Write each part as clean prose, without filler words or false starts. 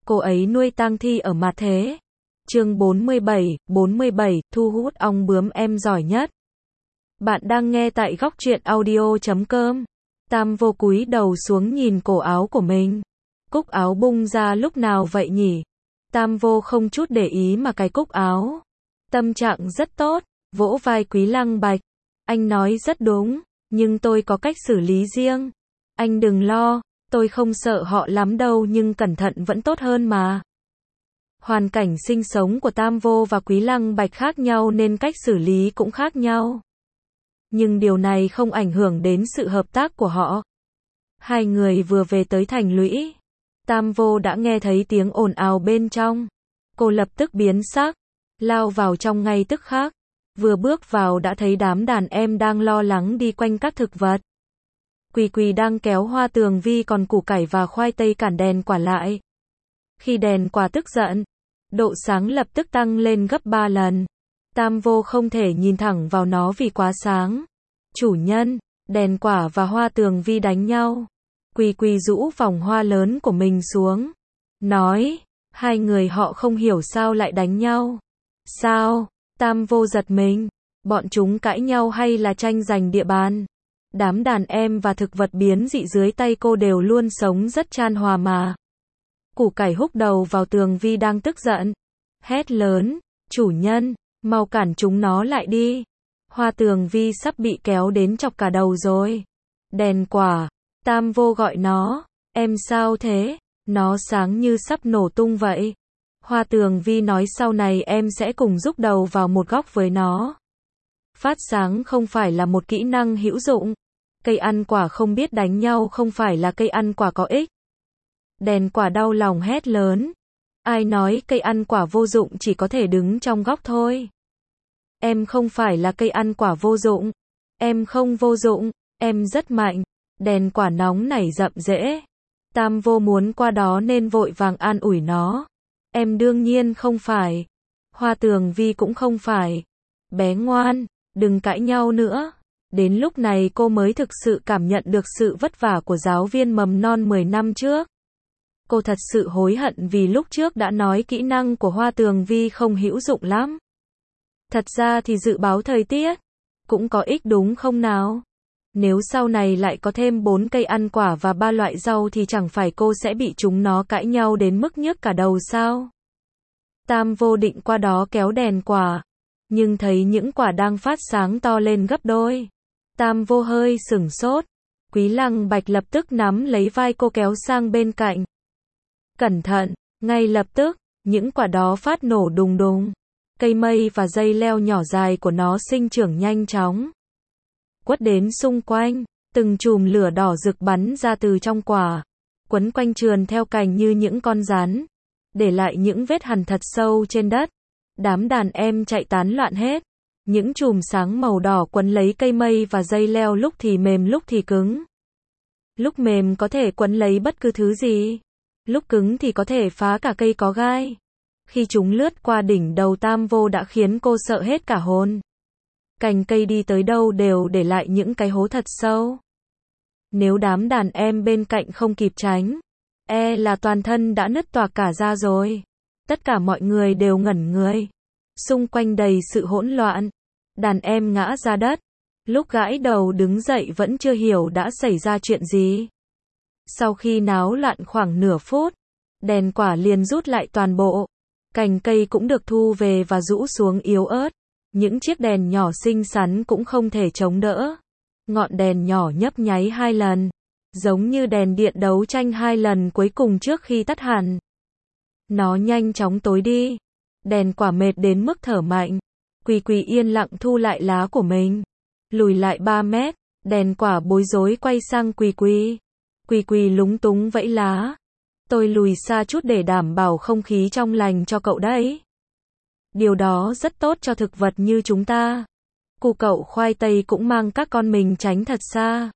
cô ấy nuôi tang thi ở mặt thế. Chương 47, thu hút ong bướm em giỏi nhất. Bạn đang nghe tại góc truyện audio.com. Tam Vô cúi đầu xuống nhìn cổ áo của mình. Cúc áo bung ra lúc nào vậy nhỉ? Tam Vô không chút để ý mà cái cúc áo. Tâm trạng rất tốt, vỗ vai Quý Lăng Bạch. Anh nói rất đúng, nhưng tôi có cách xử lý riêng. Anh đừng lo, tôi không sợ họ lắm đâu, nhưng cẩn thận vẫn tốt hơn mà. Hoàn cảnh sinh sống của Tam Vô và Quý Lăng Bạch khác nhau nên cách xử lý cũng khác nhau. Nhưng điều này không ảnh hưởng đến sự hợp tác của họ. Hai người vừa về tới thành lũy. Tam Vô đã nghe thấy tiếng ồn ào bên trong. Cô lập tức biến sắc, lao vào trong ngay tức khắc. Vừa bước vào đã thấy đám đàn em đang lo lắng đi quanh các thực vật. Quỳ Quỳ đang kéo Hoa Tường Vi còn củ cải và khoai tây cản đèn quả lại. Khi đèn quả tức giận, độ sáng lập tức tăng lên gấp 3 lần. Tam Vô không thể nhìn thẳng vào nó vì quá sáng. Chủ nhân, đèn quả và Hoa Tường Vi đánh nhau. Quỳ Quỳ rũ vòng hoa lớn của mình xuống. Nói, hai người họ không hiểu sao lại đánh nhau. Sao? Tam Vô giật mình. Bọn chúng cãi nhau hay là tranh giành địa bàn? Đám đàn em và thực vật biến dị dưới tay cô đều luôn sống rất chan hòa mà. Củ cải húc đầu vào Tường Vi đang tức giận. Hét lớn, chủ nhân, mau cản chúng nó lại đi. Hoa Tường Vi sắp bị kéo đến chọc cả đầu rồi. Đèn quả, Tam Vô gọi nó, em sao thế? Nó sáng như sắp nổ tung vậy. Hoa Tường Vi nói sau này em sẽ cùng rúc đầu vào một góc với nó. Phát sáng không phải là một kỹ năng hữu dụng. Cây ăn quả không biết đánh nhau không phải là cây ăn quả có ích. Đèn quả đau lòng hét lớn. Ai nói cây ăn quả vô dụng chỉ có thể đứng trong góc thôi. Em không phải là cây ăn quả vô dụng. Em không vô dụng, em rất mạnh. Đèn quả nóng nảy rậm rễ. Tam Vô muốn qua đó nên vội vàng an ủi nó. Em đương nhiên không phải. Hoa Tường Vi cũng không phải. Bé ngoan, đừng cãi nhau nữa. Đến lúc này cô mới thực sự cảm nhận được sự vất vả của giáo viên mầm non 10 năm trước. Cô thật sự hối hận vì lúc trước đã nói kỹ năng của Hoa Tường Vi không hữu dụng lắm. Thật ra thì dự báo thời tiết cũng có ích đúng không nào? Nếu sau này lại có thêm 4 cây ăn quả và 3 loại rau thì chẳng phải cô sẽ bị chúng nó cãi nhau đến mức nhức cả đầu sao? Tam Vô định qua đó kéo đèn quả, nhưng thấy những quả đang phát sáng to lên gấp đôi. Tam Vô hơi sửng sốt. Quý Lăng Bạch lập tức nắm lấy vai cô kéo sang bên cạnh. Cẩn thận, ngay lập tức, những quả đó phát nổ đùng đùng. Cây mây và dây leo nhỏ dài của nó sinh trưởng nhanh chóng. Quất đến xung quanh, từng chùm lửa đỏ rực bắn ra từ trong quả, quấn quanh trườn theo cành như những con rắn, để lại những vết hằn thật sâu trên đất. Đám đàn em chạy tán loạn hết. Những chùm sáng màu đỏ quấn lấy cây mây và dây leo lúc thì mềm lúc thì cứng. Lúc mềm có thể quấn lấy bất cứ thứ gì. Lúc cứng thì có thể phá cả cây có gai. Khi chúng lướt qua đỉnh đầu Tam Vô đã khiến cô sợ hết cả hồn. Cành cây đi tới đâu đều để lại những cái hố thật sâu. Nếu đám đàn em bên cạnh không kịp tránh, là toàn thân đã nứt toạc cả ra rồi. Tất cả mọi người đều ngẩn người. Xung quanh đầy sự hỗn loạn. Đàn em ngã ra đất. Lúc gãi đầu đứng dậy vẫn chưa hiểu đã xảy ra chuyện gì. Sau khi náo loạn khoảng nửa phút, đèn quả liền rút lại toàn bộ. Cành cây cũng được thu về và rũ xuống yếu ớt. Những chiếc đèn nhỏ xinh xắn cũng không thể chống đỡ. Ngọn đèn nhỏ nhấp nháy 2 lần. Giống như đèn điện đấu tranh 2 lần cuối cùng trước khi tắt hẳn. Nó nhanh chóng tối đi. Đèn quả mệt đến mức thở mạnh. Quỳ Quỳ yên lặng thu lại lá của mình. Lùi lại 3 mét, đèn quả bối rối quay sang Quỳ Quỳ. Quỳ Quỳ lúng túng vẫy lá. Tôi lùi xa chút để đảm bảo không khí trong lành cho cậu đấy. Điều đó rất tốt cho thực vật như chúng ta. Củ cậu khoai tây cũng mang các con mình tránh thật xa.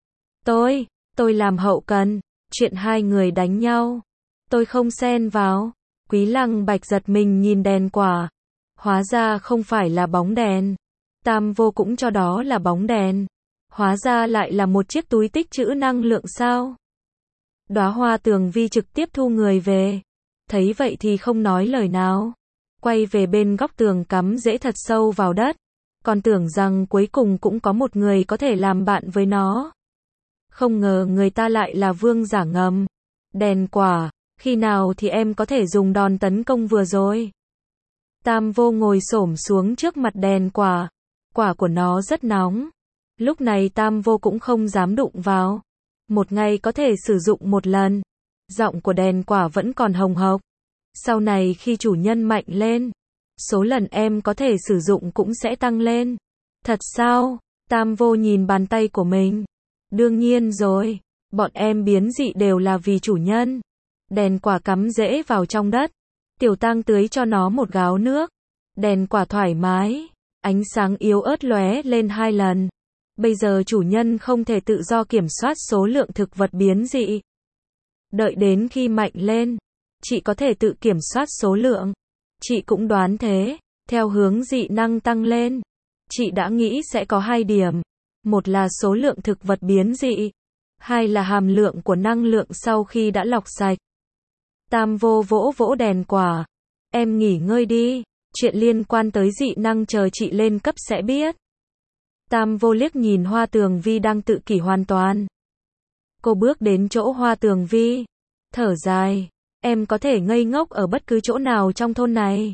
Tôi làm hậu cần. Chuyện hai người đánh nhau, tôi không xen vào. Quý Lăng Bạch giật mình nhìn đèn quả. Hóa ra không phải là bóng đèn. Tam Vô cũng cho đó là bóng đèn. Hóa ra lại là một chiếc túi tích trữ năng lượng sao? Đóa Hoa Tường Vi trực tiếp thu người về. thấy vậy thì không nói lời nào. Quay về bên góc tường cắm rễ thật sâu vào đất. Còn tưởng rằng cuối cùng cũng có một người có thể làm bạn với nó. Không ngờ người ta lại là vương giả ngầm. Đèn quả, khi nào thì em có thể dùng đòn tấn công vừa rồi? Tam Vô ngồi xổm xuống trước mặt đèn quả. Quả của nó rất nóng. Lúc này Tam Vô cũng không dám đụng vào. Một ngày có thể sử dụng một lần. Giọng của đèn quả vẫn còn hồng hộc. Sau này khi chủ nhân mạnh lên, số lần em có thể sử dụng cũng sẽ tăng lên. Thật sao? Tam Vô nhìn bàn tay của mình. Đương nhiên rồi, bọn em biến dị đều là vì chủ nhân. Đèn quả cắm rễ vào trong đất. Tiểu Tang tưới cho nó một gáo nước. Đèn quả thoải mái, ánh sáng yếu ớt lóe lên 2 lần. Bây giờ chủ nhân không thể tự do kiểm soát số lượng thực vật biến dị. Đợi đến khi mạnh lên, chị có thể tự kiểm soát số lượng. Chị cũng đoán thế, theo hướng dị năng tăng lên. Chị đã nghĩ sẽ có 2 điểm. Một là số lượng thực vật biến dị. 2 là hàm lượng của năng lượng sau khi đã lọc sạch. Tam Vô vỗ vỗ đèn quả. Em nghỉ ngơi đi. Chuyện liên quan tới dị năng chờ chị lên cấp sẽ biết. Tam Vô liếc nhìn Hoa Tường Vi đang tự kỷ hoàn toàn. Cô bước đến chỗ Hoa Tường Vi. Thở dài. Em có thể ngây ngốc ở bất cứ chỗ nào trong thôn này.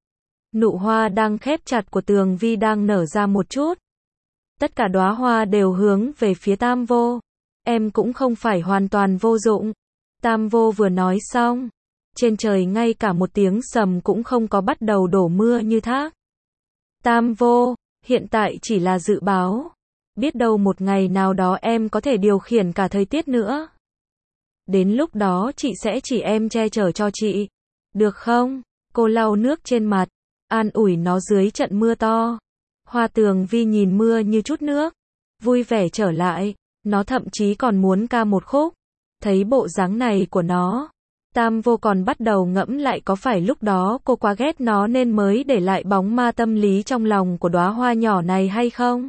Nụ hoa đang khép chặt của Tường Vi đang nở ra một chút. Tất cả đóa hoa đều hướng về phía Tam Vô. Em cũng không phải hoàn toàn vô dụng. Tam Vô vừa nói xong. Trên trời ngay cả một tiếng sầm cũng không có, bắt đầu đổ mưa như thác. Tam Vô, hiện tại chỉ là dự báo. Biết đâu một ngày nào đó em có thể điều khiển cả thời tiết nữa. Đến lúc đó chị sẽ chỉ em che chở cho chị. Được không? Cô lau nước trên mặt. An ủi nó dưới trận mưa to. Hoa Tường Vi nhìn mưa như chút nước. Vui vẻ trở lại. Nó thậm chí còn muốn ca một khúc. Thấy bộ dáng này của nó, Tam Vô còn bắt đầu ngẫm lại có phải lúc đó cô quá ghét nó nên mới để lại bóng ma tâm lý trong lòng của đóa hoa nhỏ này hay không?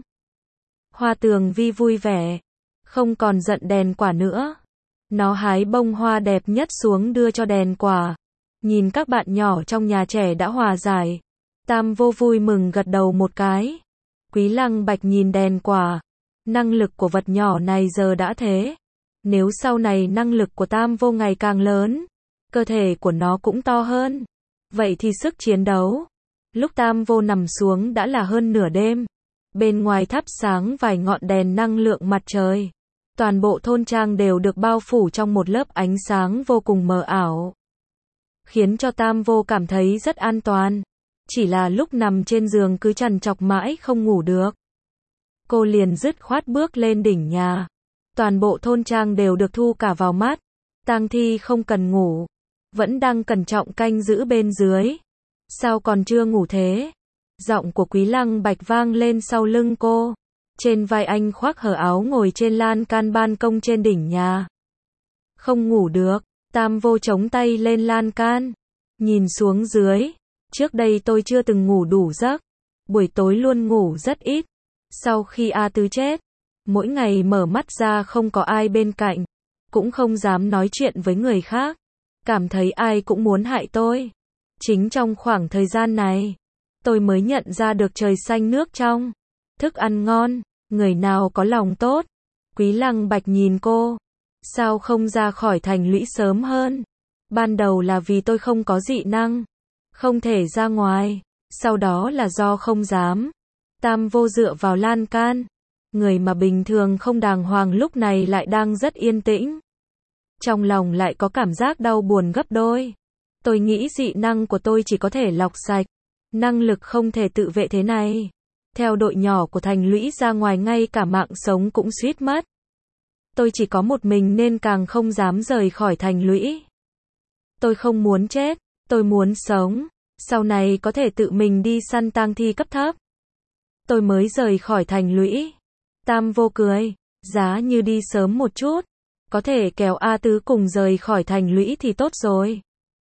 Hoa Tường Vi vui vẻ, không còn giận đèn quả nữa. Nó hái bông hoa đẹp nhất xuống đưa cho đèn quả. Nhìn các bạn nhỏ trong nhà trẻ đã hòa giải. Tam Vô vui mừng gật đầu một cái. Quý Lăng Bạch nhìn đèn quả. Năng lực của vật nhỏ này giờ đã thế. Nếu sau này năng lực của Tam Vô ngày càng lớn, cơ thể của nó cũng to hơn, vậy thì sức chiến đấu. Lúc Tam Vô nằm xuống đã là hơn nửa đêm. Bên ngoài thắp sáng vài ngọn đèn năng lượng mặt trời. Toàn bộ thôn trang đều được bao phủ trong một lớp ánh sáng vô cùng mờ ảo. Khiến cho Tam Vô cảm thấy rất an toàn. Chỉ là lúc nằm trên giường cứ trằn trọc mãi không ngủ được. Cô liền dứt khoát bước lên đỉnh nhà. Toàn bộ thôn trang đều được thu cả vào mắt. Tang Thi không cần ngủ. Vẫn đang cẩn trọng canh giữ bên dưới. Sao còn chưa ngủ thế? Giọng của Quý Lăng Bạch vang lên sau lưng cô. Trên vai anh khoác hở áo ngồi trên lan can ban công trên đỉnh nhà. Không ngủ được. Tam Vô chống tay lên lan can. Nhìn xuống dưới. Trước đây tôi chưa từng ngủ đủ giấc. Buổi tối luôn ngủ rất ít. Sau khi A Tứ chết, mỗi ngày mở mắt ra không có ai bên cạnh. Cũng không dám nói chuyện với người khác. Cảm thấy ai cũng muốn hại tôi. Chính trong khoảng thời gian này, tôi mới nhận ra được trời xanh nước trong. Thức ăn ngon, người nào có lòng tốt. Quý Lăng Bạch nhìn cô. Sao không ra khỏi thành lũy sớm hơn? Ban đầu là vì tôi không có dị năng. Không thể ra ngoài. Sau đó là do không dám. Tam Vô dựa vào lan can. Người mà bình thường không đàng hoàng lúc này lại đang rất yên tĩnh. Trong lòng lại có cảm giác đau buồn gấp đôi. Tôi nghĩ dị năng của tôi chỉ có thể lọc sạch. Năng lực không thể tự vệ thế này. Theo đội nhỏ của thành lũy ra ngoài ngay cả mạng sống cũng suýt mất. Tôi chỉ có một mình nên càng không dám rời khỏi thành lũy. Tôi không muốn chết, tôi muốn sống. Sau này có thể tự mình đi săn tang thi cấp thấp. Tôi mới rời khỏi thành lũy. Tam Vô cười, giá như đi sớm một chút. Có thể kéo A Tứ cùng rời khỏi thành lũy thì tốt rồi.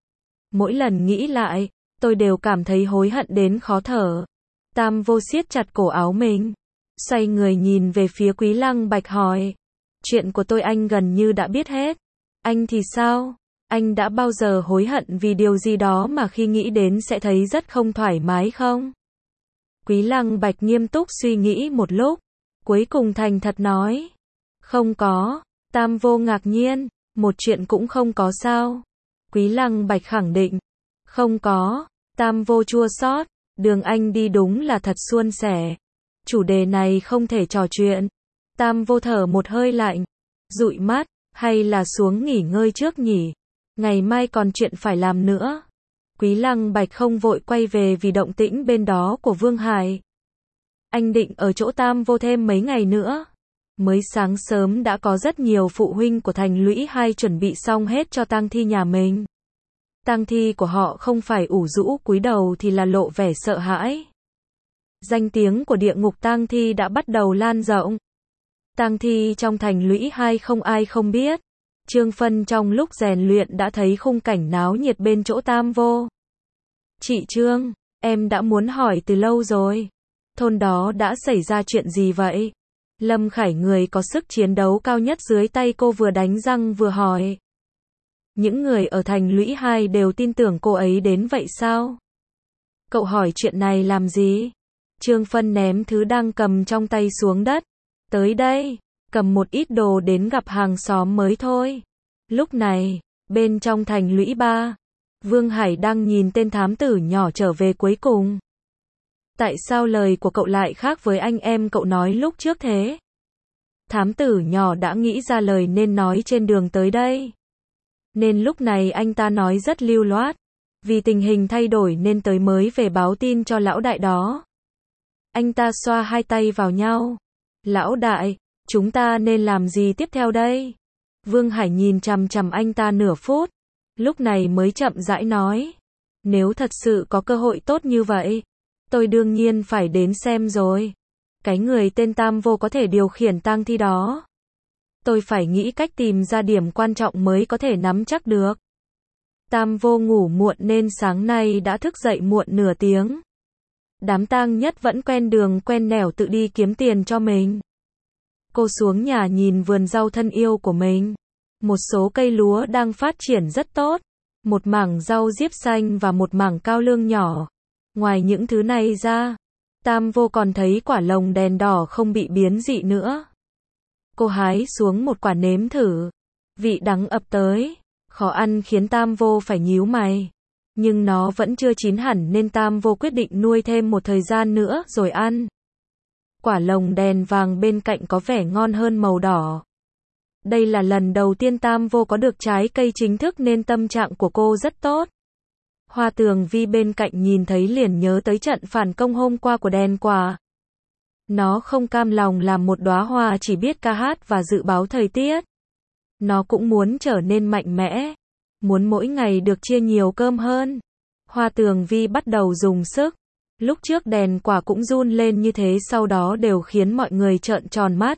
Mỗi lần nghĩ lại, tôi đều cảm thấy hối hận đến khó thở. Tam Vô siết chặt cổ áo mình. Xoay người nhìn về phía Quý Lăng Bạch hỏi. Chuyện của tôi anh gần như đã biết hết. Anh thì sao? Anh đã bao giờ hối hận vì điều gì đó mà khi nghĩ đến sẽ thấy rất không thoải mái không? Quý Lăng Bạch nghiêm túc suy nghĩ một lúc, cuối cùng thành thật nói. Không có. Tam Vô ngạc nhiên, một chuyện cũng không có sao? Quý Lăng Bạch khẳng định. Không có. Tam Vô chua xót, đường anh đi đúng là thật suôn sẻ. Chủ đề này không thể trò chuyện. Tam Vô thở một hơi lạnh, dụi mắt, hay là xuống nghỉ ngơi trước nhỉ? Ngày mai còn chuyện phải làm nữa. Quý Lăng Bạch không vội quay về vì động tĩnh bên đó của Vương Hải. Anh định ở chỗ Tam Vô thêm mấy ngày nữa. Mới sáng sớm đã có rất nhiều phụ huynh của Thành Lũy 2 chuẩn bị xong hết cho tang thi nhà mình. Tang thi của họ không phải ủ rũ cúi đầu thì là lộ vẻ sợ hãi. Danh tiếng của địa ngục tang thi đã bắt đầu lan rộng. Tang thi trong Thành Lũy 2 không ai không biết. Trương Phân trong lúc rèn luyện đã thấy khung cảnh náo nhiệt bên chỗ Tam Vô. Chị Trương, em đã muốn hỏi từ lâu rồi. Thôn đó đã xảy ra chuyện gì vậy? Lâm Khải, người có sức chiến đấu cao nhất dưới tay cô, vừa đánh răng vừa hỏi. Những người ở Thành Lũy 2 đều tin tưởng cô ấy đến vậy sao? Cậu hỏi chuyện này làm gì? Trương Phân ném thứ đang cầm trong tay xuống đất. Tới đây, cầm một ít đồ đến gặp hàng xóm mới thôi. Lúc này, bên trong Thành Lũy 3, Vương Hải đang nhìn tên thám tử nhỏ trở về cuối cùng. Tại sao lời của cậu lại khác với anh em cậu nói lúc trước thế? Thám tử nhỏ đã nghĩ ra lời nên nói trên đường tới đây. Nên lúc này anh ta nói rất lưu loát. Vì tình hình thay đổi nên tới mới về báo tin cho lão đại đó. Anh ta xoa hai tay vào nhau. Lão đại, chúng ta nên làm gì tiếp theo đây? Vương Hải nhìn chằm chằm anh ta nửa phút. Lúc này mới chậm rãi nói. Nếu thật sự có cơ hội tốt như vậy, tôi đương nhiên phải đến xem rồi. Cái người tên Tam Vô có thể điều khiển tang thi đó. Tôi phải nghĩ cách tìm ra điểm quan trọng mới có thể nắm chắc được. Tam Vô ngủ muộn nên sáng nay đã thức dậy muộn nửa tiếng. Đám tang nhất vẫn quen đường quen nẻo tự đi kiếm tiền cho mình. Cô xuống nhà nhìn vườn rau thân yêu của mình. Một số cây lúa đang phát triển rất tốt. Một mảng rau diếp xanh và một mảng cao lương nhỏ. Ngoài những thứ này ra, Tam Vô còn thấy quả lồng đèn đỏ không bị biến dị nữa. Cô hái xuống một quả nếm thử. Vị đắng ập tới. Khó ăn khiến Tam Vô phải nhíu mày. Nhưng nó vẫn chưa chín hẳn nên Tam Vô quyết định nuôi thêm một thời gian nữa rồi ăn. Quả lồng đèn vàng bên cạnh có vẻ ngon hơn màu đỏ. Đây là lần đầu tiên Tam Vô có được trái cây chính thức nên tâm trạng của cô rất tốt. Hoa Tường Vi bên cạnh nhìn thấy liền nhớ tới trận phản công hôm qua của đèn quả. Nó không cam lòng làm một đóa hoa chỉ biết ca hát và dự báo thời tiết. Nó cũng muốn trở nên mạnh mẽ. Muốn mỗi ngày được chia nhiều cơm hơn. Hoa Tường Vi bắt đầu dùng sức. Lúc trước đèn quả cũng run lên như thế, sau đó đều khiến mọi người trợn tròn mắt.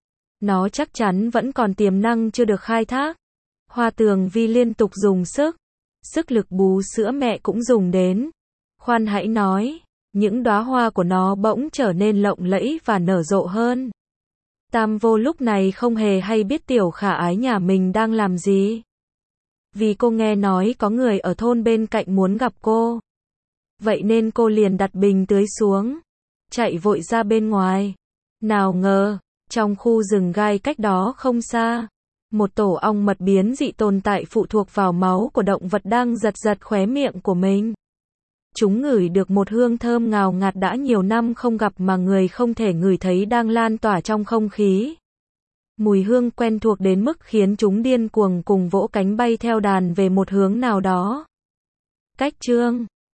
Nó chắc chắn vẫn còn tiềm năng chưa được khai thác. Hoa Tường Vi liên tục dùng sức. Sức lực bú sữa mẹ cũng dùng đến. Khoan hãy nói, những đóa hoa của nó bỗng trở nên lộng lẫy và nở rộ hơn. Tam Vô lúc này không hề hay biết tiểu khả ái nhà mình đang làm gì. Vì cô nghe nói có người ở thôn bên cạnh muốn gặp cô. Vậy nên cô liền đặt bình tưới xuống. Chạy vội ra bên ngoài. Nào ngờ, trong khu rừng gai cách đó không xa, một tổ ong mật biến dị tồn tại phụ thuộc vào máu của động vật đang giật giật khóe miệng của mình. Chúng ngửi được một hương thơm ngào ngạt đã nhiều năm không gặp mà người không thể ngửi thấy đang lan tỏa trong không khí. Mùi hương quen thuộc đến mức khiến chúng điên cuồng cùng vỗ cánh bay theo đàn về một hướng nào đó. Cách chương